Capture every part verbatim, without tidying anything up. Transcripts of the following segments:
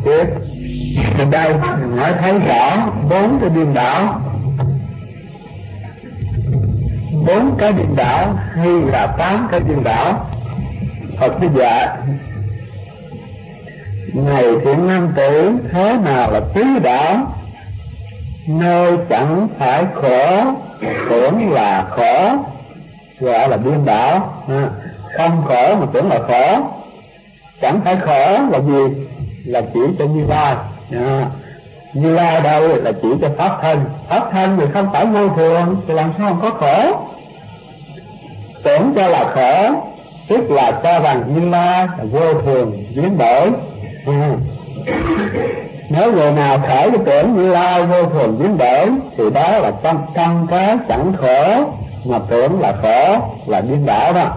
tiếp. Ở đây mình nói thấy rõ bốn cái điên đảo, bốn cái điên đảo hay là tám cái điên đảo. Phật bây giờ này thiện nam tử, thế nào là tứ đảo? Nơi chẳng phải khổ tưởng là khổ, gọi là điên đảo. À, không khổ mà tưởng là khổ. Chẳng phải khổ là gì? Là chỉ cho Như Lai. À, Như Lai đây là chỉ cho pháp thân. Pháp thân thì không phải vô thường, thì làm sao không có khổ? Tưởng cho là khổ, tức là cho rằng Như Lai là vô thường biến đổi. À, nếu người nào khởi cái tưởng Như Lai vô thường biến đổi thì đó là trong trong cái chẳng khổ mà tưởng là khổ, là điên đảo đó.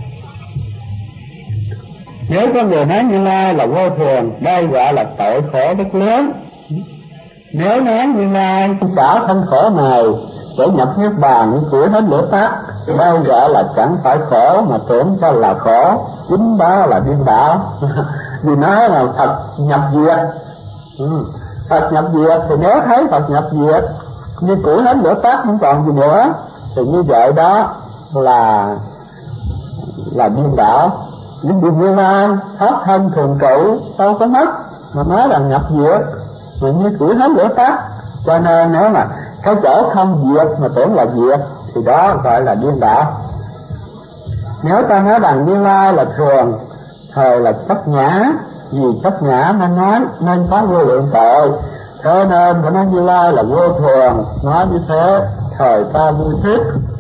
Nếu có người nói Như Lai là vô thường, đây gọi là tội khổ rất lớn. Nếu nói Như Lai xả thân khổ này để nhập niết bàn như cửa hết lửa tắt, đây gọi là chẳng phải khổ mà tưởng cho là khổ, chính đó là điên đảo. Vì nói là Phật nhập diệt. Ừ. Phật nhập diệt thì nếu thấy Phật nhập diệt như củi hết lửa tắt không còn gì nữa thì như vậy đó là là điên đảo. Nhưng vì Như Lai pháp thân thường trụ đâu có mất mà nói là nhập diệt mà như củi hết lửa tắt, cho nên nếu mà cái chỗ không diệt mà tưởng là diệt thì đó gọi là điên đảo. Nếu ta nói rằng Như Lai là thường, thời là chấp ngã, vì chấp ngã nên nói nên có vô lượng tội, thế nên phải nói Như Lai là vô thường. Nói như thế thời ta vui thích.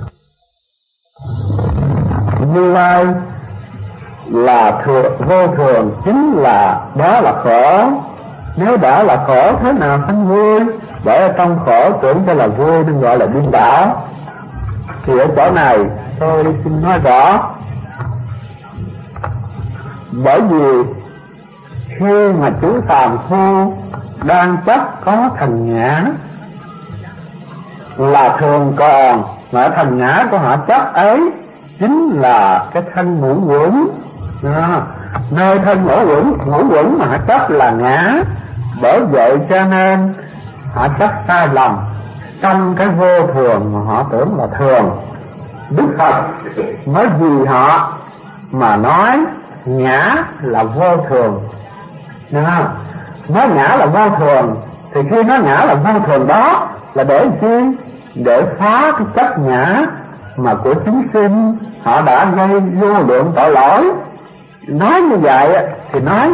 Như Lai là thường, vô thường chính là đó là khổ. Nếu đã là khổ thế nào thành vui? Bởi ở trong khổ tưởng cho là vui nên gọi là điên đảo. Thì ở chỗ này tôi xin nói rõ. Bởi vì khi mà chúng phàm phu đang chấp có thành ngã là thường còn, mà thành ngã của họ chấp ấy chính là cái thân ngũ quẩn. À, nơi thân ngũ quẩn, ngũ quẩn mà họ chấp là ngã. Bởi vậy cho nên họ chấp sai lầm trong cái vô thường mà họ tưởng là thường. Đức Phật mới vì họ mà nói ngã là vô thường. À, nói ngã là vô thường thì khi nói ngã là vô thường đó là để chi? Để phá cái chấp ngã mà của chúng sinh họ đã gây vô lượng tội lỗi. Nói như vậy thì nói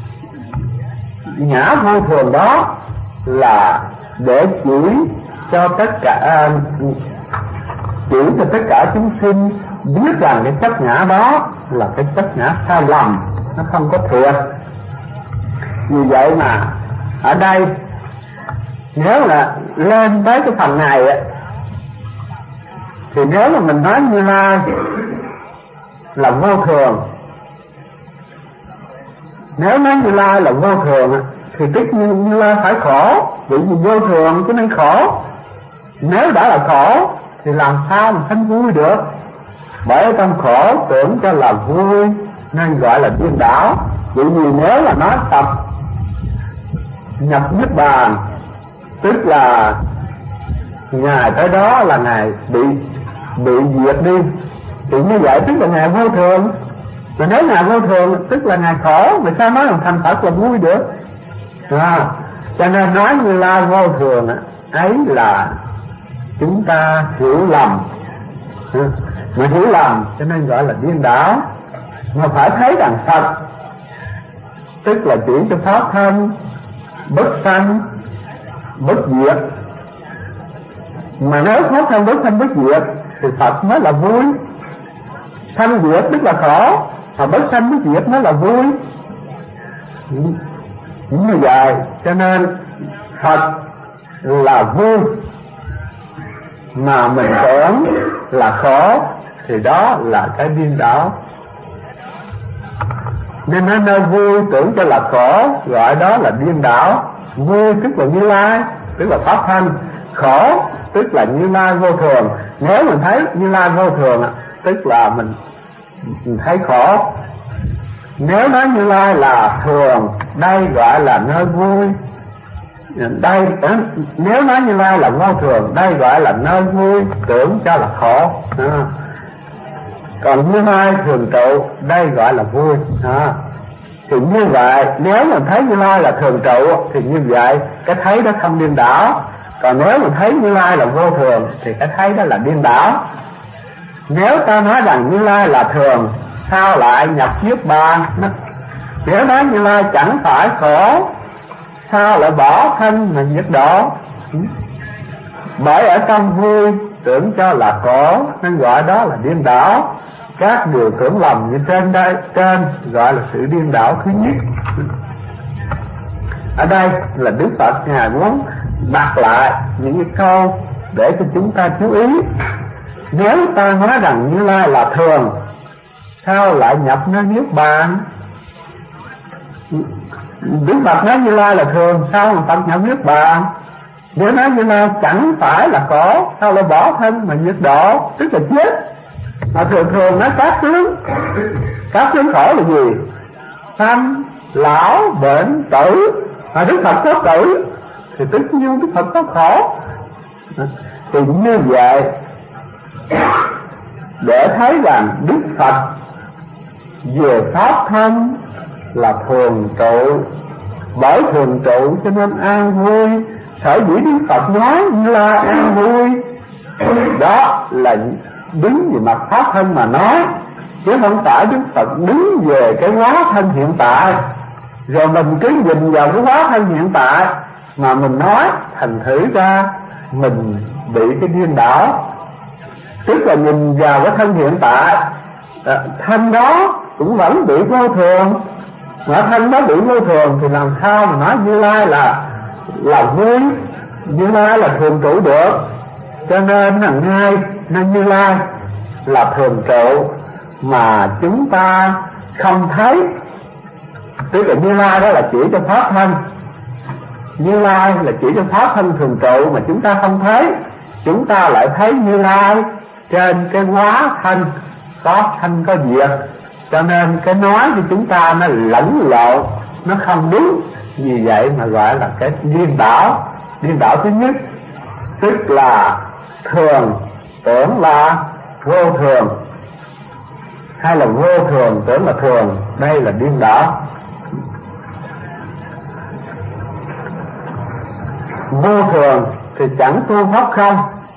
ngã vô thường đó là để chỉ cho tất cả chỉ cho tất cả chúng sinh biết rằng cái chấp ngã đó là cái chấp ngã sai lầm, nó không có thiệt. Vì vậy mà ở đây nếu là lên tới cái phần này thì nếu mà mình nói Như Lai là vô thường, nếu nói Như Lai là vô thường thì tất nhiên Như Lai phải khổ, vì vô thường cho nên khổ. Nếu đã là khổ thì làm sao mà thành vui được? Bởi trong khổ tưởng cho là vui nên gọi là điên đảo. Vì vì nếu là nói tập nhập niết bàn, tức là ngày tới đó là ngày bị bị diệt đi, thì như vậy tức là ngày vô thường. Mà nếu ngày vô thường tức là ngày khổ, mà sao nói là thành Phật là vui được? À, cho nên nói Như Lai vô thường ấy là chúng ta hiểu lầm. Mà hiểu lầm cho nên gọi là điên đảo. Mà phải thấy rằng Phật tức là chỉ cho pháp thân bất sanh bất diệt. Mà nếu pháp thân bất sanh bất diệt thì Phật mới là vui. Sanh diệt tức là khổ, mà bất sanh bất diệt mới là vui. Chính như vậy cho nên Phật là vui, mà mình tưởng là khổ thì đó là cái điên đảo. Nên ở nơi vui tưởng cho là khổ gọi đó là điên đảo. Vui tức là Như Lai, tức là pháp thân. Khổ tức là Như Lai vô thường. Nếu mình thấy Như Lai vô thường tức là mình, mình thấy khổ. Nếu nói Như Lai là thường, đây gọi là nơi vui. Đây nếu nói Như Lai là vô thường, đây gọi là nơi vui, tưởng cho là khổ. À. Còn Như Lai thường trụ, đây gọi là vui. À. Thì như vậy, nếu mình thấy Như Lai là thường trụ thì như vậy cái thấy đó không điên đảo. Còn nếu mình thấy Như Lai là vô thường thì cái thấy đó là điên đảo. Nếu ta nói rằng Như Lai là thường, sao lại nhập niết bàn? Nếu nói Như Lai chẳng phải khổ, sao lại bỏ thân mà nhiệt độ? Bởi ở trong vui tưởng cho là khổ nên gọi đó là điên đảo. Các điều tưởng lầm như trên đây trên gọi là sự điên đảo thứ nhất. Ở đây là Đức Phật Ngài muốn đặt lại những cái câu để cho chúng ta chú ý. Nếu ta nói rằng Như Lai là thường, sao lại nhập nơi niết bàn? Đức Phật nói Như Lai là thường, sao mà Phật nhập niết bàn? Nếu nói Như Lai chẳng phải là khổ, sao lại bỏ thân mà nhiệt độ, tức là chết. Mà thường thường nói các tướng, các tướng khổ là gì? Sanh, lão, bệnh, tử. Mà Đức Phật có tử thì tất nhiên Đức Phật có khổ. Thì như vậy để thấy rằng Đức Phật về pháp thân là thường trụ, bởi thường trụ cho nên an vui. Sở dĩ Đức Phật nói Như Lai an vui, đó là đứng về mặt pháp thân mà nói, chứ không phải Đức Phật đứng về cái hóa thân hiện tại. Rồi mình cứ nhìn vào cái hóa thân hiện tại mà mình nói, thành thử ra mình bị cái điên đảo. Tức là nhìn vào cái thân hiện tại, à, thân đó cũng vẫn bị vô thường. Mà thân đó bị vô thường thì làm sao mà nói Như Lai là là vui, Như Lai là thường trụ được. Cho nên hàng hai nên Như Lai là thường trụ mà chúng ta không thấy. Tức là Như Lai đó là chỉ cho pháp thân, Như Lai là chỉ cho pháp thân thường trụ mà chúng ta không thấy. Chúng ta lại thấy Như Lai trên cái hóa thân, có thân có diệt, cho nên cái nói của chúng ta nó lẫn lộn, nó không đúng. Vì vậy mà gọi là cái điên đảo. Điên đảo thứ nhất tức là thường tưởng là vô thường, hay là vô thường tưởng là thường, đây là điên đảo. Vô thường thì chẳng tu pháp không,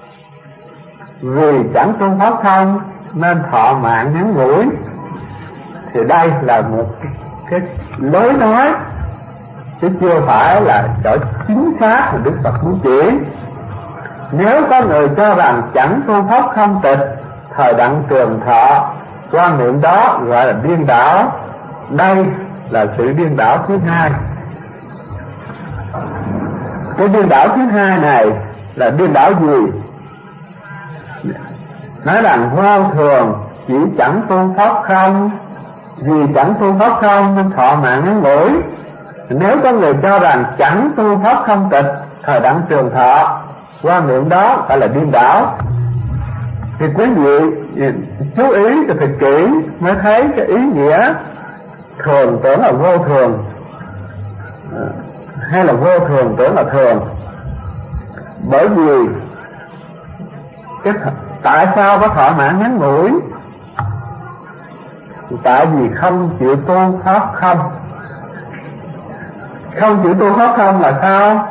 vì chẳng tu pháp không nên thọ mạng ngắn ngủi. Thì đây là một cái lối nói, chứ chưa phải là chỗ chính xác mà Đức Phật muốn chỉ. Nếu có người cho rằng chẳng tu pháp không tịch, thời đặng trường thọ, quan niệm đó gọi là điên đảo. Đây là sự điên đảo thứ hai. Cái điên đảo thứ hai này là điên đảo gì? Nói rằng vô thường chỉ chẳng tu pháp không, vì chẳng tu pháp không nên thọ mạng ngắn ngủi. Nếu có người cho rằng chẳng tu pháp không tịch, thời đặng trường thọ, quan niệm đó phải là điên đảo. Thì quý vị chú ý cho thật kỹ mới thấy cái ý nghĩa thường tưởng là vô thường, hay là vô thường tưởng là thường. Bởi vì cái th- tại sao có thọ mạng ngắn ngủi? Tại vì không chịu tu pháp không. Không chịu tu pháp không là sao?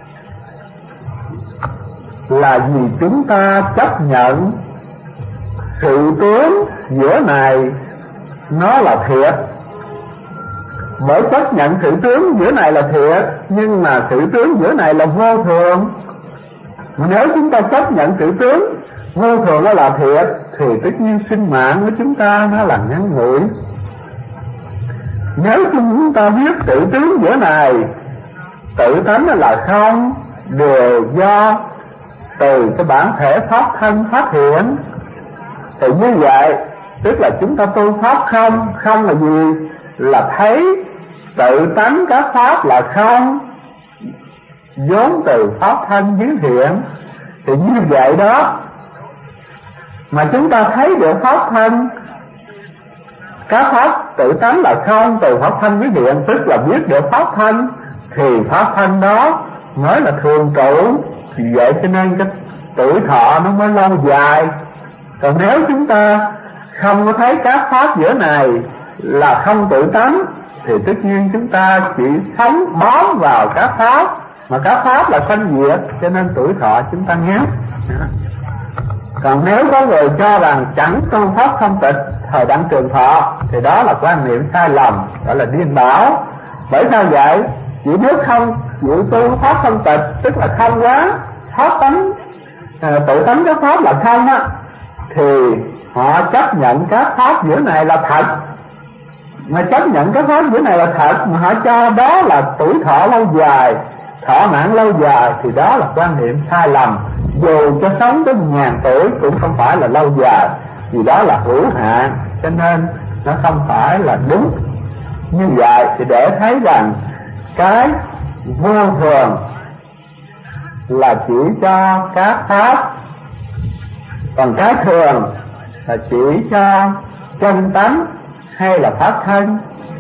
Là vì chúng ta chấp nhận sự tướng giữa này nó là thiệt. Bởi chấp nhận sự tướng giữa này là thiệt, nhưng mà sự tướng giữa này là vô thường. Nếu chúng ta chấp nhận sự tướng vô thường nó là thiệt, thì tất nhiên sinh mạng của chúng ta nó là ngắn ngủi. Nếu chúng ta biết tự tướng giữa này tự tánh là không, đều do từ cái bản thể pháp thân phát hiện, thì như vậy tức là chúng ta tu pháp không. Không là gì? Là thấy tự tánh các pháp là không, vốn từ pháp thân biến hiện. Thì như vậy đó mà chúng ta thấy được pháp thân các pháp tự tánh là không, từ pháp thanh với hiện, tức là biết được pháp thanh thì pháp thanh đó mới là thường trụ. Vì vậy cho nên cái tuổi thọ nó mới lâu dài. Còn nếu chúng ta không có thấy các pháp giữa này là không tự tánh thì tất nhiên chúng ta chỉ sống bám vào các pháp, mà các pháp là sanh diệt, cho nên tuổi thọ chúng ta ngắn. Còn nếu có người cho rằng chẳng tu pháp không tịch thời đặng trường thọ thì đó là quan niệm sai lầm, gọi là điên đảo. Bởi sao vậy? Chỉ nếu không chịu tu pháp không tịch, tức là không quá pháp tánh, à, tự tánh các pháp là không á, thì họ chấp nhận các pháp giữa này là thật. Mà chấp nhận các pháp giữa này là thật mà họ cho đó là tuổi thọ lâu dài, thọ mạng lâu dài, thì đó là quan niệm sai lầm. Dù cho sống tới một ngàn tuổi cũng không phải là lâu dài, vì đó là hữu hạn, cho nên nó không phải là đúng. Như vậy thì để thấy rằng cái vô thường là chỉ cho các pháp, còn cái thường là chỉ cho chân tánh hay là pháp thân.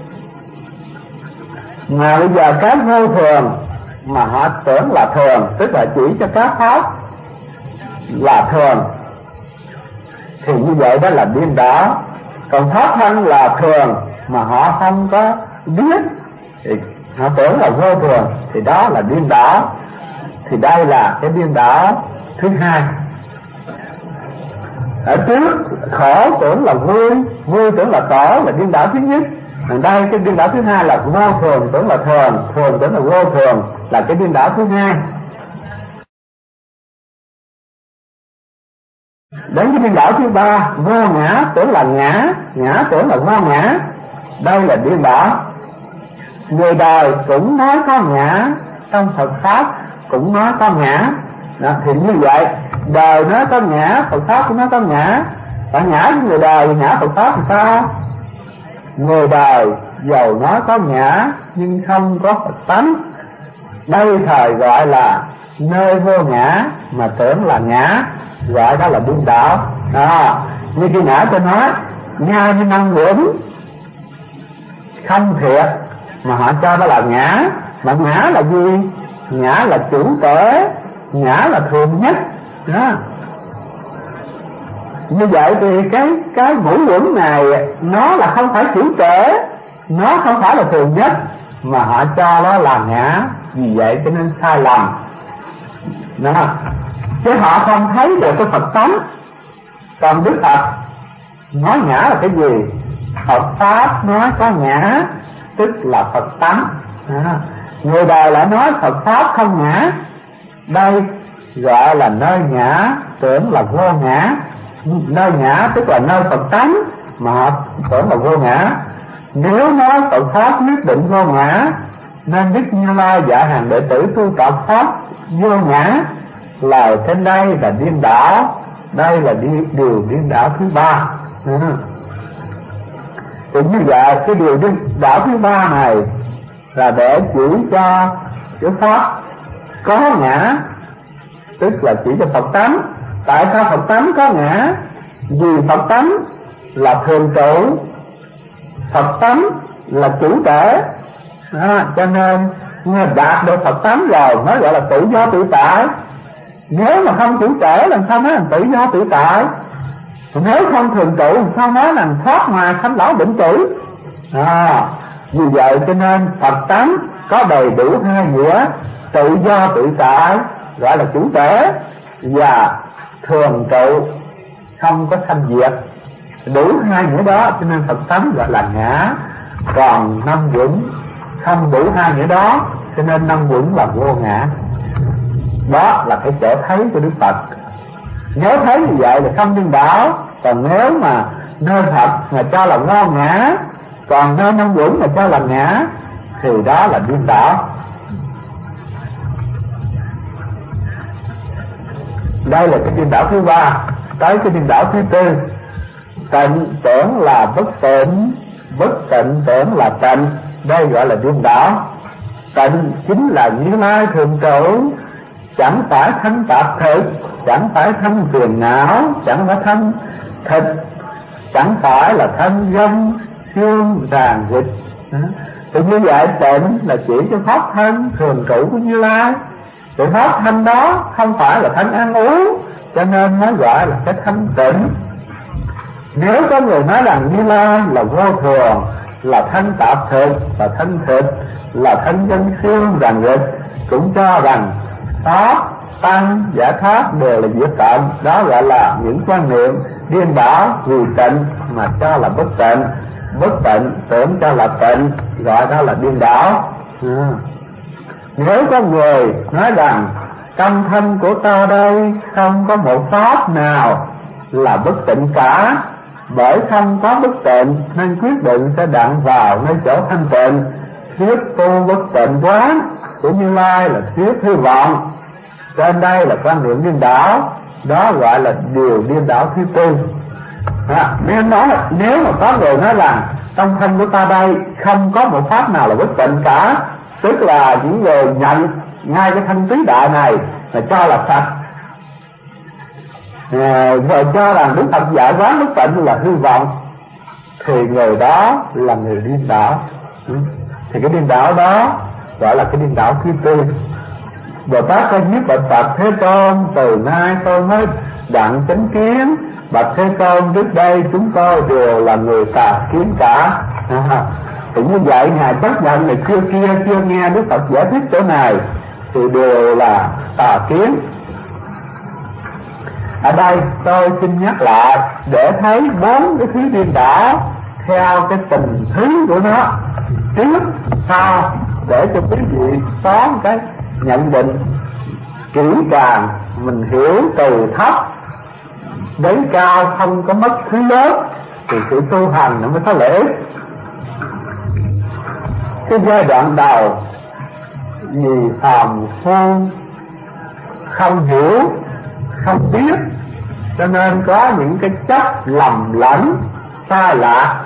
Mà bây giờ cái vô thường mà họ tưởng là thường, tức là chỉ cho các pháp là thường, thì như vậy đó là điên đảo. Còn pháp thân là thường mà họ không có biết thì họ tưởng là vô thường, thì đó là điên đảo. Thì đây là cái điên đảo thứ hai. Ở trước khổ tưởng là vui, vui tưởng là khổ là điên đảo thứ nhất. Ở đây cái điên đảo thứ hai là vô thường tưởng là thường, thường tưởng là vô thường, là cái điên đảo thứ hai. Đến cái điên đảo thứ ba, vô ngã tưởng là ngã, ngã tưởng là vô ngã, đây là điên đảo. Người đời cũng nói có ngã, trong Phật pháp cũng nói có ngã. Đó, thì như vậy đời nói có ngã, Phật pháp cũng nói có ngã. Và ngã với người đời, ngã Phật pháp thì sao? Người đời dầu nói có ngã nhưng không có Phật tánh, đây thời gọi là nơi vô ngã mà tưởng là ngã, gọi đó là điên đảo. Đó, như khi nãy tôi nói nhai với năng quẩn không thiệt mà họ cho đó là ngã. Mà ngã là gì? Ngã là chủ tể, ngã là thường nhất. Đó. Như vậy thì cái cái ngũ uẩn này nó là không phải chủ tể, nó không phải là thường nhất, mà họ cho nó là ngã. Vì vậy cho nên sai lầm. Đó. Chứ họ không thấy được cái Phật tánh. Còn Đức Phật nói ngã là cái gì? Phật pháp nói có ngã, tức là Phật tánh. Đó. Người đời lại nói Phật pháp không ngã, đây gọi là nơi ngã tưởng là vô ngã. Nơi ngã tức là nơi Phật tánh mà họ tưởng là vô ngã. Nếu nói Phật pháp nhất định vô ngã, nên Đức Như Lai dạy hàng đệ tử tu tập pháp vô ngã. Lời trên đây là điên đảo, đây là điều điên đảo thứ ba. Ừ. Thì như vậy cái điều điên đảo thứ ba này là để chỉ cho cái pháp có ngã, tức là chỉ cho Phật tánh. Tại sao Phật tánh có ngã? Vì Phật tánh là thường trụ, Phật tánh là chủ tể. À, cho nên đạt được Phật tánh rồi mới gọi là tự do tự tại. Nếu mà không chủ tể làm sao nói là tự do tự tại? Nếu không thường trụ làm sao nói là thoát ngoài sanh lão bệnh tử? À, vì vậy cho nên Phật tánh có đầy đủ hai nghĩa: tự do tự tại gọi là chủ tể, và thường trụ không có sanh diệt. Đủ hai nghĩa đó cho nên Phật tánh gọi là ngã. Còn năm uẩn không đủ hai nghĩa đó, cho nên năm uẩn là vô ngã. Đó là cái chỗ thấy của Đức Phật. Nếu thấy như vậy là không điên đảo. Còn nếu mà nơi Phật mà cho là vô ngã, còn nơi năm uẩn mà cho là ngã, thì đó là điên đảo. Đây là cái điên đảo thứ ba. Tới cái điên đảo thứ tư, tịnh tưởng là bất tịnh, bất tịnh tưởng là tịnh, đây gọi là điên đảo. Tịnh chính là Như Lai thường trụ, chẳng phải thân tạp thực, chẳng phải thân phiền não, chẳng phải thân thịt, chẳng phải là thân gân, xương ràng dịch. Thì như vậy tịnh là chỉ cho pháp thân thường trụ của Như Lai. Thì pháp thân đó không phải là thân ăn uống, cho nên mới gọi là cái thanh tịnh. Nếu có người nói rằng Như Lai là vô thường, là thân tạp thực, là thân thịt, là thân dân xương ràng dịch, cũng cho rằng pháp tăng giải thoát đều là diệt tận. Đó gọi là những quan niệm điên đảo, vì tịnh mà cho là bất tịnh, bất tịnh tưởng cho là tịnh, gọi đó là điên đảo. À. Nếu có người nói rằng trong thân của ta đây không có một pháp nào là bất tịnh cả, bởi không có bất tịnh nên quyết định sẽ đặng vào nơi chỗ thanh tịnh, thuyết tu bất tịnh quán của Như Lai là thuyết hy vọng. Trên đây là quan niệm điên đảo, đó gọi là điều điên đảo thứ tư. À, nên nói nếu mà có người nói rằng trong thân của ta đây không có một pháp nào là bất tịnh cả, tức là những người nhận ngay cái thân tứ đại này là cho là thật, à, rồi cho rằng Đức Phật giải quán bất tịnh là hư vọng, thì người đó là người điên đảo. Thì cái điên đảo đó gọi là cái điên đảo thứ tư. Bồ Tát có nhất bạch Phật Thế Tôn, từ nay tôi mới đặng chánh kiến. Bạch Thế Tôn, trước đây chúng tôi đều là người tà kiến cả. À, thì như vậy ngài chấp nhận này chưa kia chưa nghe Đức Phật giải thích chỗ này thì đều là tà kiến. Ở đây tôi xin nhắc lại để thấy bốn cái thứ điên đảo theo cái tình thứ của nó, trước sau, để cho quý vị có cái nhận định kỹ càng, mình hiểu từ thấp đến cao, không có mất thứ lớn thì sự tu hành nó mới có lợi ích. Cái giai đoạn đầu vì phàm phu không hiểu, không biết, cho nên có những cái chấp lầm lẫn sai lạc.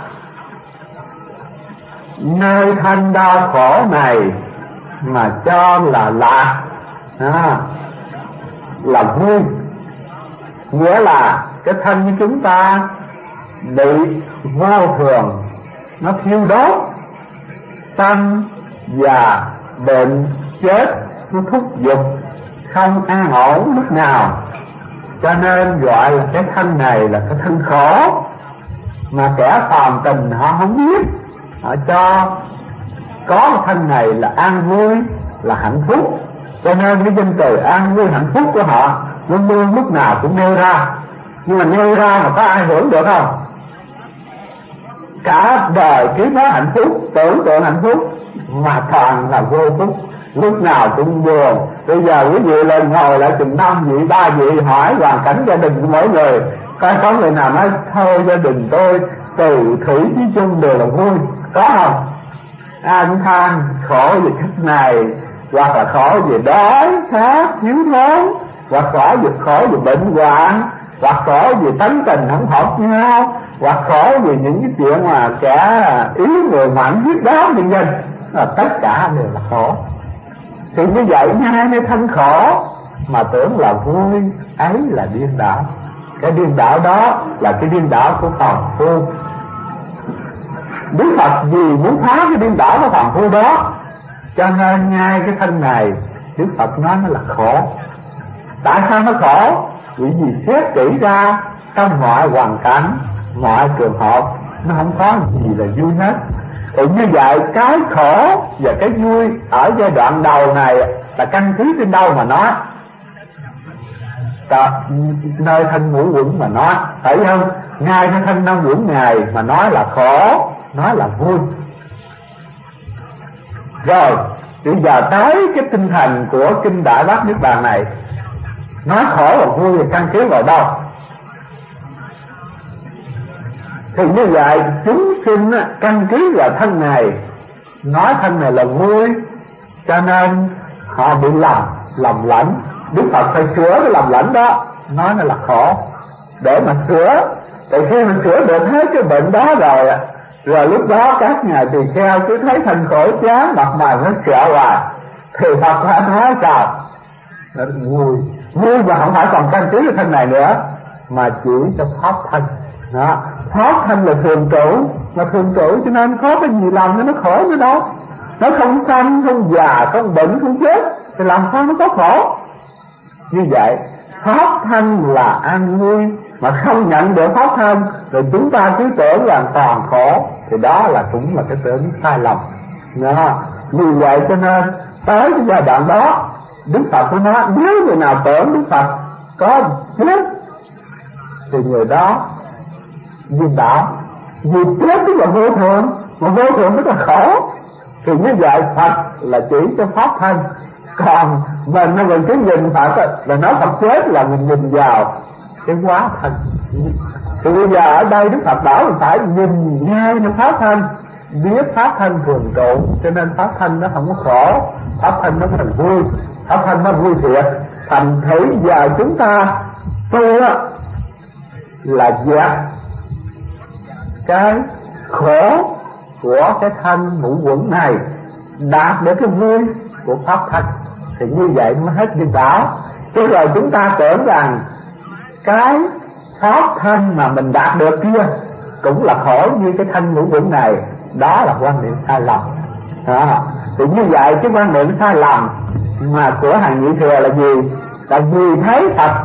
Nơi thân đau khổ này mà cho là lạc, à, là vui, nghĩa là cái thân của chúng ta bị vô thường nó thiêu đốt, sanh già bệnh chết nó thúc giục không an ổn lúc nào, cho nên gọi là cái thân này là cái thân khổ. Mà kẻ phàm tình họ không biết, họ cho có cái thân này là an vui, là hạnh phúc, cho nên cái danh từ an vui hạnh phúc của họ luôn luôn lúc nào cũng nêu ra. Nhưng mà nêu ra mà có ai hưởng được không? Cả đời cứ nói hạnh phúc, tưởng tượng hạnh phúc mà toàn là vô phúc, lúc nào cũng buồn. Bây giờ quý vị lên ngồi lại chừng năm vị ba vị hỏi hoàn cảnh gia đình của mỗi người, coi có người nào nói thôi gia đình tôi từ thủy chí chung đều là vui, có không? An than khổ về cách này, hoặc là khổ về đói khát thiếu thốn, hoặc khổ về khổ về bệnh hoạn, hoặc khổ về tánh tình không hợp nhau, hoặc khổ vì những cái chuyện mà kẻ yếu người mạnh giết đó nhân dân, là tất cả đều là khổ. Thì như vậy ngay nơi thân khổ mà tưởng là vui, ấy là điên đảo. Cái điên đảo đó là cái điên đảo của phàm phu. Đức Phật vì muốn phá cái điên đảo của phàm phu đó, cho nên ngay cái thân này Đức Phật nói nó là khổ. Tại sao nó khổ? Vì vì xét kỹ ra trong mọi hoàn cảnh, mọi trường hợp nó không có gì là vui hết. Thì như vậy cái khổ và cái vui ở giai đoạn đầu này là căn cứ trên đâu mà nói? Ta, nơi thân ngũ quẩn mà nói, phải không? Ngay cái thân năm quẩn này mà nói là khổ, nói là vui. Rồi bây giờ tới cái tinh thần của kinh Đại Bát Niết Bàn này, nói khổ và vui thì căn cứ vào đâu? Thì như vậy chúng sinh căn cứ vào thân này, nói thân này là vui, cho nên họ bị lầm lầm lẫn. Đức Phật phải sửa cái lầm lẫn đó, nói nó là khổ để mà sửa. Thì khi mình sửa được hết cái bệnh đó rồi, rồi lúc đó các ngài tỳ kheo cứ thấy thân khổ chán, mặt mày nó sợ hoài, thì Phật đã nói sao? Nó vui, vui mà không phải còn căn cứ cái thân này nữa, mà chỉ cho pháp thân. Đó, pháp thân là thường trụ, mà thường trụ cho nên có cái gì làm cho nó khổ nữa đâu. Nó không sanh, không già, không bệnh, không chết thì làm sao nó có khổ. Như vậy pháp thân là an vui, mà không nhận được pháp thân rồi chúng ta cứ tưởng là toàn khổ, thì đó là cũng là cái tưởng sai lầm. Đó. Vì vậy cho nên tới cái giai đoạn đó Đức Phật của nó, nếu người nào tưởng Đức Phật có chết thì người đó điên đảo. Vì chết tức là vô thường, mà vô thường tức là khổ. Thì như vậy Phật là chỉ cho pháp thân, còn mình nó mình cứ nhìn Phật là nói Phật chết là mình nhìn vào cái quá thân. Thì bây giờ ở đây Đức Phật bảo mình phải nhìn ngay trong pháp thân, biết pháp thân thường trụ, cho nên pháp thân nó không có khổ, pháp thân nó thành vui, pháp thân nó vui thiệt. Thành thử giờ chúng ta tu á là dẹp cái khổ của cái thân ngũ quẩn này, đạt được cái vui của pháp thân, thì như vậy mới hết điên đảo. Chứ rồi chúng ta tưởng rằng cái pháp thân mà mình đạt được kia cũng là khổ như cái thân ngũ quẩn này, đó là quan niệm sai lầm. Đó. Thì như vậy cái quan niệm sai lầm mà của hàng Nhị Thừa là gì? Là vì thấy Phật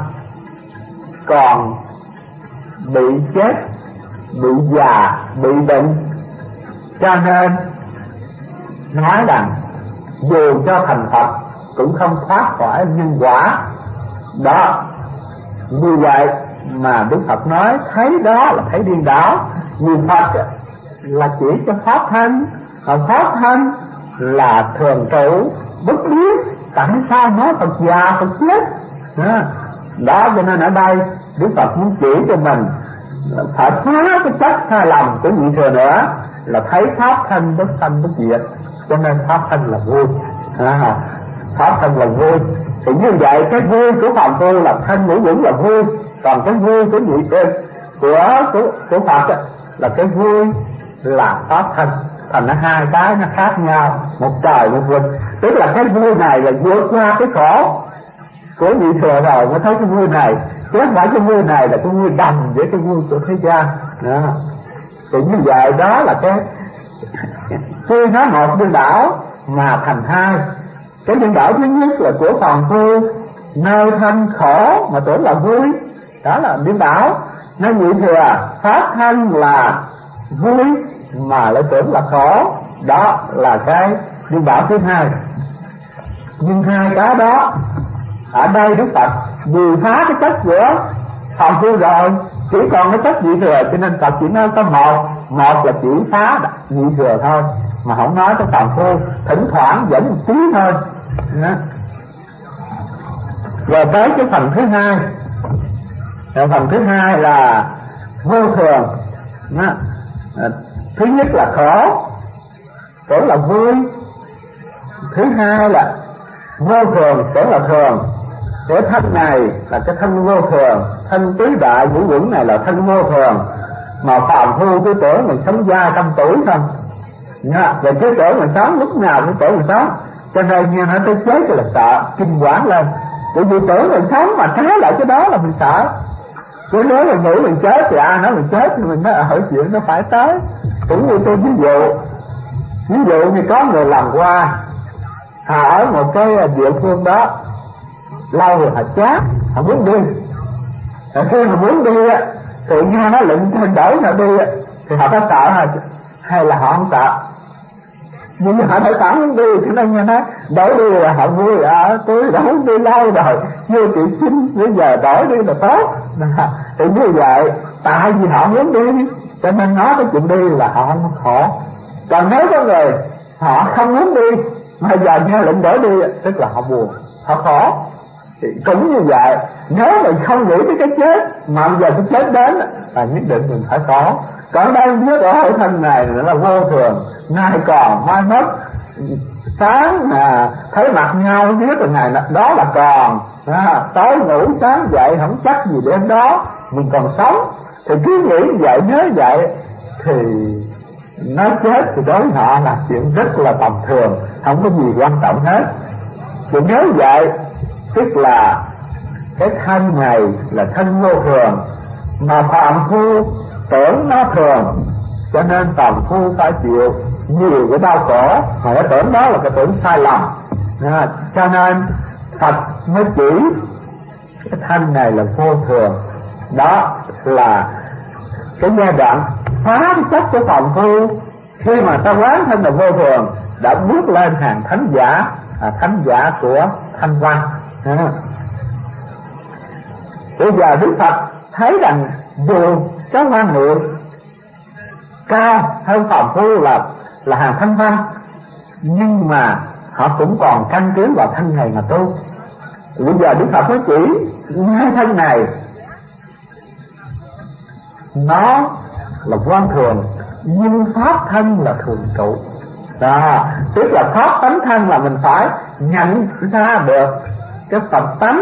còn bị chết, bị già, bị bệnh, cho nên nói rằng dù cho thành Phật cũng không thoát khỏi nhân quả. Đó, như vậy mà Đức Phật nói thấy đó là thấy điên đảo. Vì Phật là chỉ cho pháp thân, và pháp thân là thường trụ bất biến, tại sao nói Phật già, Phật chết? Đó, đó cho nên ở đây Đức Phật muốn chỉ cho mình phải phá cái chất sai lầm của Nhị Thừa nữa, là thấy pháp thân bất sanh bất diệt, cho nên pháp thân là vui. À, pháp thân là vui. Thì như vậy cái vui của phàm phu là thân ngũ quẩn là vui, còn cái vui của nhị của của của, của Phật là cái vui là pháp thân. Thành ra hai cái nó khác nhau, một trời một vực. Tức là cái vui này là vượt qua cái khổ của Nhị Thừa rồi mới thấy cái vui này, chứ không phải cái vui này là cái vui đồng với cái vui của thế gian. Đó. Thì như vậy đó là cái khi nó một điên đảo mà thành hai. Cái điên đảo thứ nhất là của phàm phu, nơi thân khổ mà tưởng là vui, đó là điên đảo. Nơi Nhị Thừa pháp thân là vui mà lại tưởng là khổ, đó là cái điên đảo thứ hai. Nhưng hai cái đó ở đây Đức Phật vì phá cái chất của phàm phu rồi, chỉ còn cái chất Nhị Thừa, cho nên Phật chỉ nói có một, một là chỉ phá Nhị Thừa thôi, mà không nói tới phàm phu, thỉnh thoảng dẫn một tí thôi. Đó. Rồi tới cái phần thứ hai, rồi phần thứ hai là vô thường. Đó. Thứ nhất là khổ, tưởng là vui. Thứ hai là vô thường, tưởng là thường. Cái thân này là cái thân vô thường, thân tứ đại ngũ quẩn này là thân vô thường, mà phàm phu cứ tưởng mình sống già trăm tuổi không, và cứ tưởng mình sống lúc nào cũng tưởng mình sống, cho nên nghe nói tới chết thì là sợ, kinh quản lên. Bởi vì tưởng mình sống mà trái lại cái đó là mình sợ. Cứ nếu mình nghĩ mình chết thì ai nói mình chết thì mình nói ở chuyện nó phải tới. Cũng như tôi ví dụ, ví dụ như có người làm qua, họ ở một cái địa phương đó lâu rồi họ chán, họ muốn đi. Rồi khi mà muốn đi á, thì nghe nó lệnh thay đổi họ đi á, thì họ có sợ hả? Hay là họ không sợ? Nhưng mà họ phải sẵn muốn đi, cho nên nghe nói đổi đi là họ vui. À, tôi đã muốn đi lâu rồi, vô chị xin, bây giờ đổi đi là tốt. Thì như vậy, tại vì họ muốn đi, cho nên nói cái chuyện đi là họ không khổ. Còn nếu có người họ không muốn đi, mà giờ nghe lệnh đổi đi, tức là họ buồn, họ khổ. Thì cũng như vậy, nếu mình không nghĩ tới cái chết, mà bây giờ cái chết đến là nhất định mình phải khổ. Còn đây biết ở hội thân này là vô thường, nay còn mai mất. Sáng à, thấy mặt nhau biết là ngày đó là còn, à, tối ngủ sáng dậy không chắc gì đêm đó mình còn sống. Thì cứ nghĩ vậy, nhớ vậy, thì nói chết thì đối với họ là chuyện rất là tầm thường, không có gì quan trọng hết. Thì nhớ vậy, tức là cái thân này là thân vô thường, mà phàm phu tưởng nó thường, cho nên phàm phu phải chịu nhiều cái đau khổ, mà cái tưởng đó là cái tưởng sai lầm. À, cho nên Phật mới chỉ cái thân này là vô thường. Đó là cái giai đoạn phá cái chất của phàm phu. Khi mà ta quán thân là vô thường, đã bước lên hàng thánh giả, à, thánh giả của thanh văn. À. Bây giờ Đức Phật thấy rằng dù cái quan niệm cao hơn phàm phu là là hàng thanh văn, nhưng mà họ cũng còn căn cứ vào thân này mà tu. Bây giờ Đức Phật mới chỉ hai thân này nó là quan thường, nhưng pháp thân là thường trụ. Đó, tức là pháp tánh thân là mình phải nhận ra được cái Phật tánh.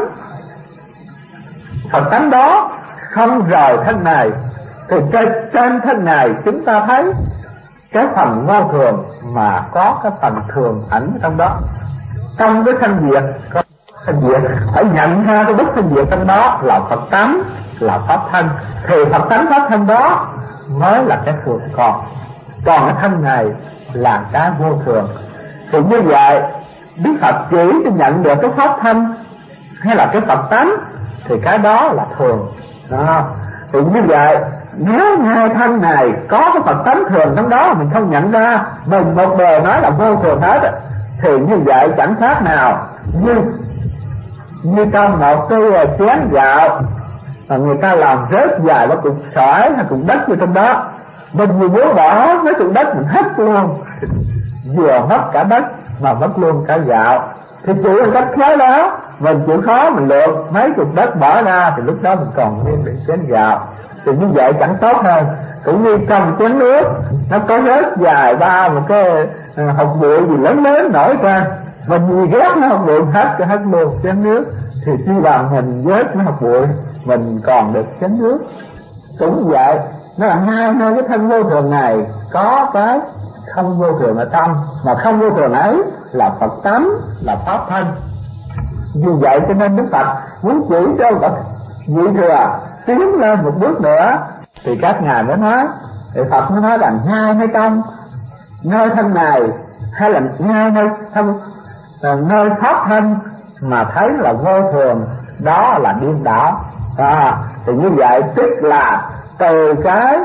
Phật tánh đó không rời thân này, thì trên, trên thân này chúng ta thấy cái phần vô thường mà có cái phần thường ẩn trong đó. Trong cái thân diệt có thân diệt, phải nhận ra cái bất thân diệt trong đó là Phật tánh, là pháp thân, thì Phật tánh pháp thân đó mới là cái thường còn. Còn cái thân này là cái vô thường. Thì như vậy Đức Phật chỉ cho nhận được cái pháp thân hay là cái Phật tánh thì cái đó là thường. Đó. Thì như vậy nếu hai thân này có cái Phật tánh thường trong đó mình không nhận ra, mình một đời nói là vô thường hết, thì như vậy chẳng khác nào như như trong một cái chén gạo mà người ta làm rớt dài vào cục sỏi hay cục đất như trong đó, mình vừa muốn bỏ mấy cục đất mình hết luôn, vừa mất cả đất mà mất luôn cả gạo. Thì chịu một cách khéo đó, mình chịu khó mình lượm mấy cục đất bỏ ra, thì lúc đó mình còn nguyên bị chén gạo. Thì như vậy chẳng tốt hơn. Cũng như trong chén nước nó có rớt dài ba một cái hột bụi gì lớn lớn nổi ra, mình vì ghét nó hột bụi hết cái hết luôn chén nước, thì chi bằng mình vớt cái hột bụi mình còn được chén nước. Cũng vậy, nó là hai nơi cái thân vô thường này có cái không vô thường ở trong, mà không vô thường ấy là Phật tánh, là pháp thân. Vì vậy cho nên Đức Phật muốn chỉ cho các vị thừa tiến lên một bước nữa, thì các ngài mới nói, thì Phật mới nói rằng ngay hay trong nơi thân này hay là ngay nơi thân, nơi pháp thân mà thấy là vô thường, đó là điên đảo. À, thì như vậy tức là từ cái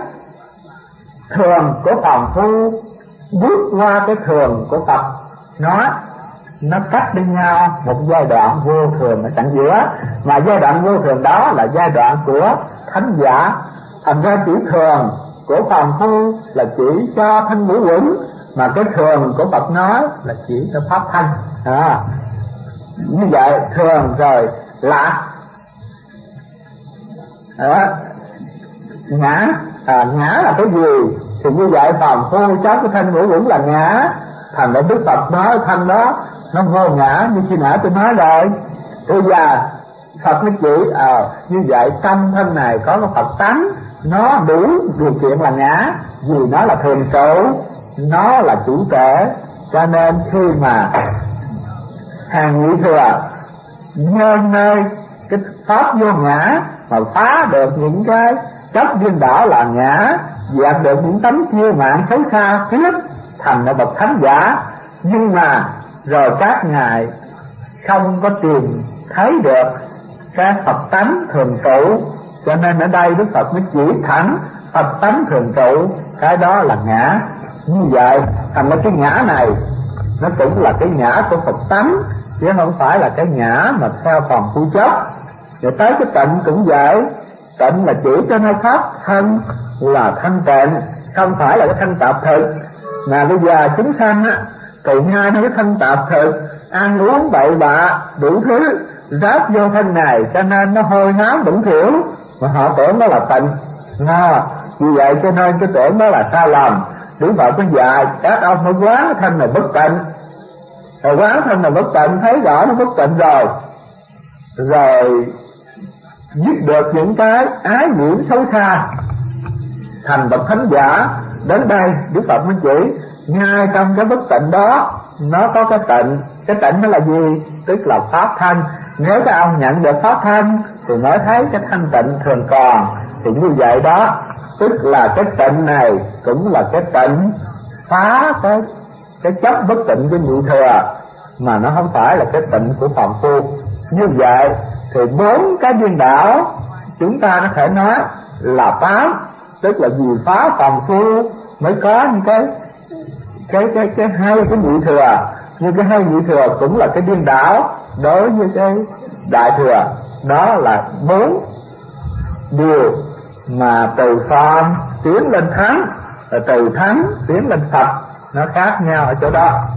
thường của phàm phu bước qua cái thường của Phật, nó nó cắt đi nhau một giai đoạn vô thường ở tận giữa, mà giai đoạn vô thường đó là giai đoạn của thánh giả. Thành ra chữ thường của phàm phu là chỉ cho thân ngũ uẩn, mà cái thường của Phật nói là chỉ cho pháp thân. À, như vậy thường rồi lạc, à, ngã, à, ngã là cái gì? Thì như vậy phàm phu cháu cái thân ngũ uẩn là ngã. Thành ra Đức Phật nói thân đó nó vô ngã, như khi nãy tôi nói rồi. Bây giờ Phật mới chỉ à, như vậy trong thân này có cái Phật tánh, nó đủ điều kiện là ngã, vì nó là thường trụ, nó là chủ thể. Cho nên khi mà hàng nhị thừa nhân nơi cái pháp vô ngã mà phá được những cái chấp điên đảo là ngã, dẹp được những tánh kiêu mạn xấu xa trước, thành là bậc thánh giả. Nhưng mà rồi các ngài không có tìm thấy được cái Phật tánh thường trụ, cho nên ở đây Đức Phật mới chỉ thẳng Phật tánh thường trụ, cái đó là ngã. Như vậy thành ra cái ngã này nó cũng là cái ngã của Phật tánh, chứ không phải là cái ngã mà theo phàm phu chấp. Rồi tới cái tịnh cũng vậy, tịnh là chỉ cho nơi pháp thân là thanh tịnh, không phải là cái thân tạp thực. Mà bây giờ chúng sanh á, tụ hai nó cái thân tạp thực, ăn uống bậy bạ đủ thứ ráp vô thân này, cho nên nó hôi hám bẩn thỉu, mà họ tưởng nó là tịnh. À, vì vậy cho nên cái tưởng đó là sai lầm. Đức Phật có dạy các ông phải quán cái thân này bất tịnh, rồi quán thân này bất tịnh, thấy rõ nó bất tịnh rồi, rồi dứt được những cái ái nhiễm xấu xa, thành bậc thánh giả. Đến đây Đức Phật mới chỉ ngay trong cái bất tịnh đó nó có cái tịnh. Cái tịnh nó là gì? Tức là pháp thân. Nếu các ông nhận được pháp thân thì mới thấy cái thanh tịnh thường còn. Thì như vậy đó, tức là cái tịnh này cũng là cái tịnh phá cái cái chấp bất tịnh của nhị thừa, mà nó không phải là cái tịnh của phàm phu. Như vậy thì bốn cái điên đảo chúng ta có thể nói là tám, tức là vì phá phàm phu mới có những cái cái cái cái hai cái nhị thừa. Nhưng cái hai nhị thừa cũng là cái điên đảo đối với cái đại thừa. Đó là bốn điều mà từ phàm tiến lên thắng, từ thắng tiến lên Phật, nó khác nhau ở chỗ đó.